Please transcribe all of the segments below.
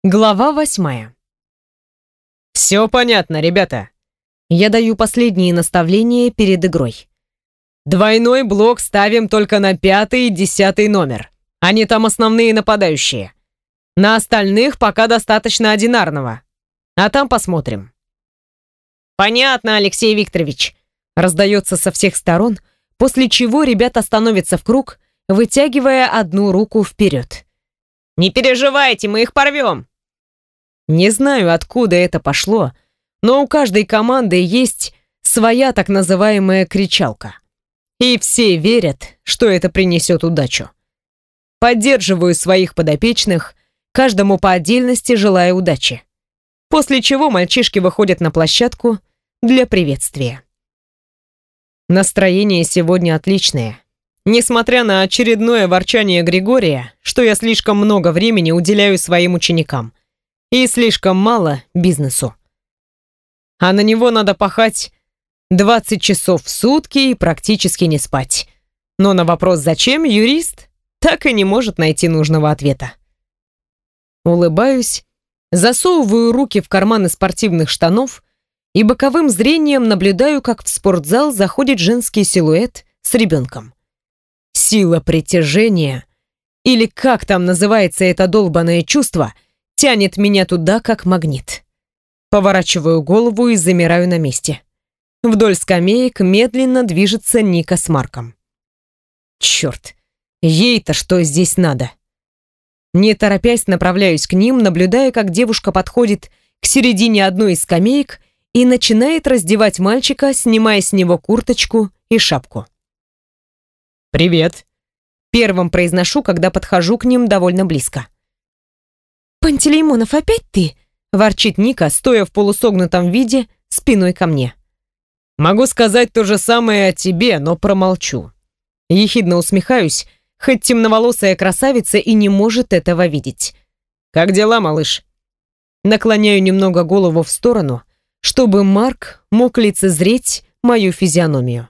Глава 8. Все понятно, ребята. Я даю последние наставления перед игрой. Двойной блок ставим только на 5-й и 10-й номер. Они там основные нападающие. На остальных пока достаточно одинарного. А там посмотрим. Понятно, Алексей Викторович. Раздается со всех сторон, после чего ребята становятся в круг, вытягивая одну руку вперед. Не переживайте, мы их порвем. Не знаю, откуда это пошло, но у каждой команды есть своя так называемая кричалка. И все верят, что это принесет удачу. Поддерживаю своих подопечных, каждому по отдельности желая удачи. После чего мальчишки выходят на площадку для приветствия. Настроение сегодня отличное. Несмотря на очередное ворчание Григория, что я слишком много времени уделяю своим ученикам и слишком мало бизнесу. А на него надо пахать 20 часов в сутки и практически не спать. Но на вопрос «зачем?» юрист так и не может найти нужного ответа. Улыбаюсь, засовываю руки в карманы спортивных штанов и боковым зрением наблюдаю, как в спортзал заходит женский силуэт с ребенком. Сила притяжения, или как там называется это долбанное чувство, тянет меня туда, как магнит. Поворачиваю голову и замираю на месте. Вдоль скамеек медленно движется Ника с Марком. Черт, ей-то что здесь надо? Не торопясь, направляюсь к ним, наблюдая, как девушка подходит к середине одной из скамеек и начинает раздевать мальчика, снимая с него курточку и шапку. «Привет!» Первым произношу, когда подхожу к ним довольно близко. «Пантелеймонов, опять ты?» – ворчит Ника, стоя в полусогнутом виде спиной ко мне. «Могу сказать то же самое о тебе, но промолчу». Ехидно усмехаюсь, хоть темноволосая красавица и не может этого видеть. «Как дела, малыш?» Наклоняю немного голову в сторону, чтобы Марк мог лицезреть мою физиономию.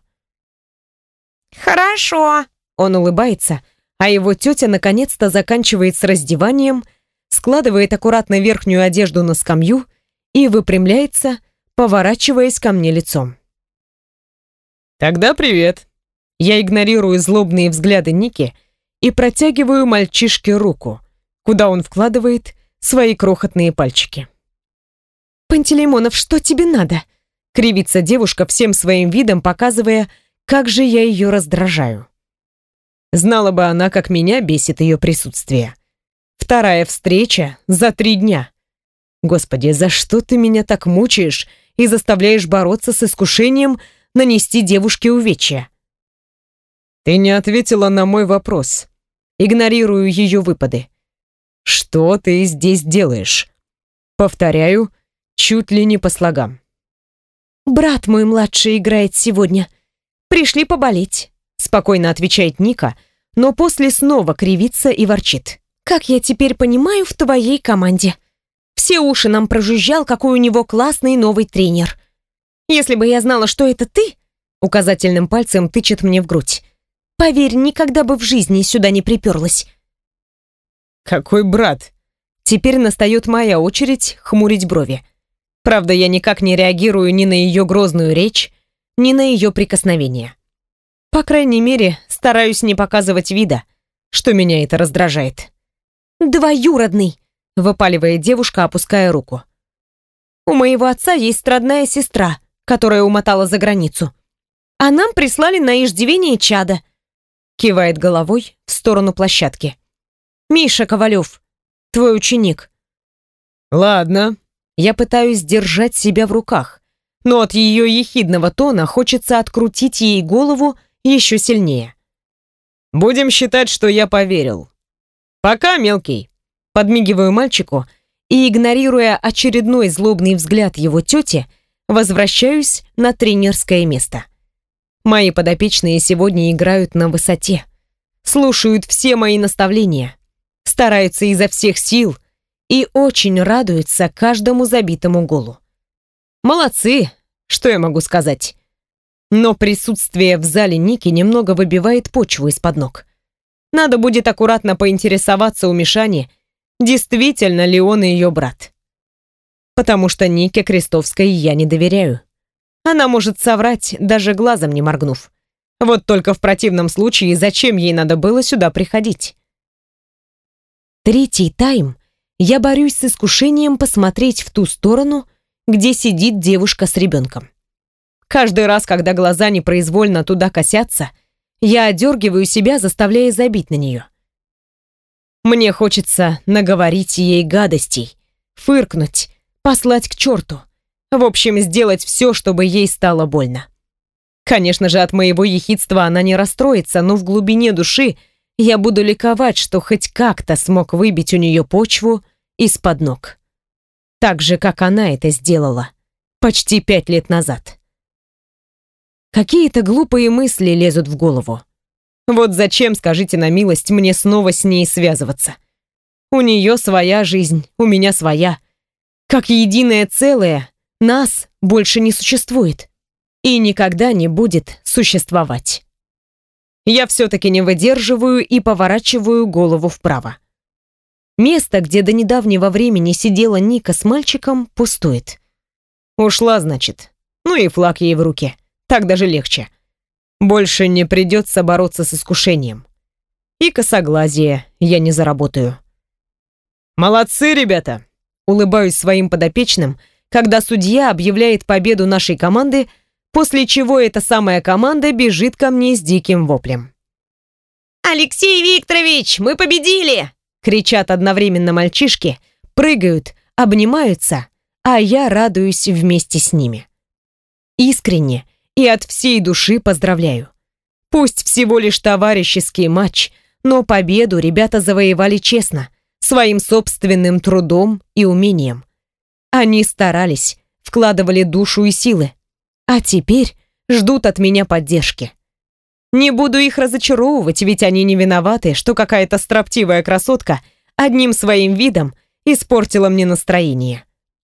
«Хорошо», — он улыбается, а его тетя наконец-то заканчивает с раздеванием, складывает аккуратно верхнюю одежду на скамью и выпрямляется, поворачиваясь ко мне лицом. «Тогда привет». Я игнорирую злобные взгляды Ники и протягиваю мальчишке руку, куда он вкладывает свои крохотные пальчики. «Пантелеймонов, что тебе надо?» — кривится девушка всем своим видом, показывая, как же я ее раздражаю. Знала бы она, как меня бесит ее присутствие. Вторая встреча за 3 дня. Господи, за что ты меня так мучаешь и заставляешь бороться с искушением нанести девушке увечья? Ты не ответила на мой вопрос. Игнорирую ее выпады. Что ты здесь делаешь? Повторяю, чуть ли не по слогам. Брат мой младший играет сегодня. Пришли поболеть, спокойно отвечает Ника, но после снова кривится и ворчит. Как я теперь понимаю, в твоей команде. Все уши нам прожужжал, какой у него классный новый тренер. Если бы я знала, что это ты, указательным пальцем тычет мне в грудь. Поверь, никогда бы в жизни сюда не приперлась. Какой брат? Теперь настает моя очередь хмурить брови. Правда, я никак не реагирую ни на ее грозную речь, ни на ее прикосновение. По крайней мере, стараюсь не показывать вида, что меня это раздражает. «Двоюродный!» — выпаливает девушка, опуская руку. «У моего отца есть родная сестра, которая умотала за границу. А нам прислали на иждивение чада», — кивает головой в сторону площадки. «Миша Ковалев, твой ученик». «Ладно». Я пытаюсь держать себя в руках, но от ее ехидного тона хочется открутить ей голову еще сильнее. «Будем считать, что я поверил. Пока, мелкий». Подмигиваю мальчику и, игнорируя очередной злобный взгляд его тети, возвращаюсь на тренерское место. Мои подопечные сегодня играют на высоте, слушают все мои наставления, стараются изо всех сил и очень радуются каждому забитому голу. Молодцы, что я могу сказать? Но присутствие в зале Ники немного выбивает почву из-под ног. Надо будет аккуратно поинтересоваться у Мишани, действительно ли он ее брат. Потому что Нике Крестовской я не доверяю. Она может соврать, даже глазом не моргнув. Вот только в противном случае зачем ей надо было сюда приходить? Третий тайм я борюсь с искушением посмотреть в ту сторону, где сидит девушка с ребенком. Каждый раз, когда глаза непроизвольно туда косятся, я одергиваю себя, заставляя забить на нее. Мне хочется наговорить ей гадостей, фыркнуть, послать к черту. В общем, сделать все, чтобы ей стало больно. Конечно же, от моего ехидства она не расстроится, но в глубине души я буду ликовать, что хоть как-то смог выбить у нее почву из-под ног. Так же, как она это сделала почти 5 лет назад. Какие-то глупые мысли лезут в голову. Вот зачем, скажите на милость, мне снова с ней связываться? У нее своя жизнь, у меня своя. Как единое целое, нас больше не существует. И никогда не будет существовать. Я все-таки не выдерживаю и поворачиваю голову вправо. Место, где до недавнего времени сидела Ника с мальчиком, пустует. Ушла, значит. Ну и флаг ей в руки. Так даже легче. Больше не придется бороться с искушением. И косоглазие я не заработаю. «Молодцы, ребята!» Улыбаюсь своим подопечным, когда судья объявляет победу нашей команды, после чего эта самая команда бежит ко мне с диким воплем. «Алексей Викторович, мы победили!» Кричат одновременно мальчишки, прыгают, обнимаются, а я радуюсь вместе с ними. Искренне и от всей души поздравляю. Пусть всего лишь товарищеский матч, но победу ребята завоевали честно, своим собственным трудом и умением. Они старались, вкладывали душу и силы, а теперь ждут от меня поддержки. Не буду их разочаровывать, ведь они не виноваты, что какая-то строптивая красотка одним своим видом испортила мне настроение.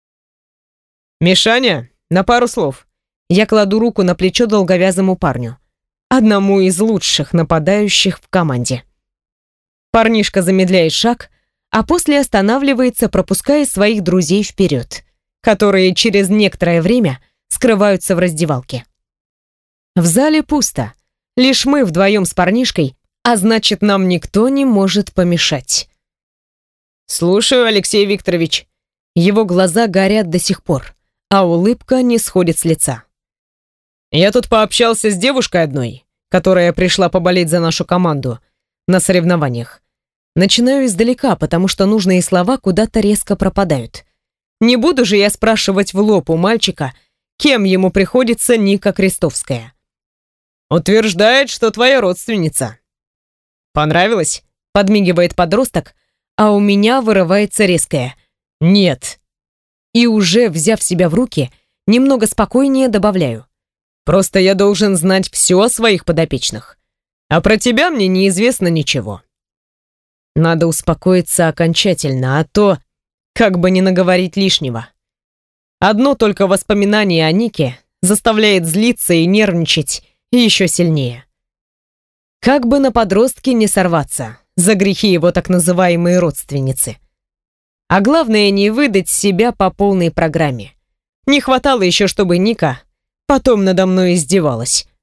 «Мишаня, на пару слов». Я кладу руку на плечо долговязому парню, одному из лучших нападающих в команде. Парнишка замедляет шаг, а после останавливается, пропуская своих друзей вперед, которые через некоторое время скрываются в раздевалке. В зале пусто. Лишь мы вдвоем с парнишкой, а значит, нам никто не может помешать. «Слушаю, Алексей Викторович». Его глаза горят до сих пор, а улыбка не сходит с лица. «Я тут пообщался с девушкой одной, которая пришла поболеть за нашу команду на соревнованиях. Начинаю издалека, потому что нужные слова куда-то резко пропадают. Не буду же я спрашивать в лоб у мальчика, кем ему приходится Ника Крестовская. Утверждает, что твоя родственница». «Понравилось?» — подмигивает подросток, а у меня вырывается резкое «нет». И уже, взяв себя в руки, немного спокойнее добавляю. «Просто я должен знать все о своих подопечных. А про тебя мне неизвестно ничего». Надо успокоиться окончательно, а то как бы не наговорить лишнего. Одно только воспоминание о Нике заставляет злиться и нервничать еще сильнее. Как бы на подростке не сорваться за грехи его так называемой родственницы. А главное, не выдать себя по полной программе. Не хватало еще, чтобы Ника потом надо мной издевалась.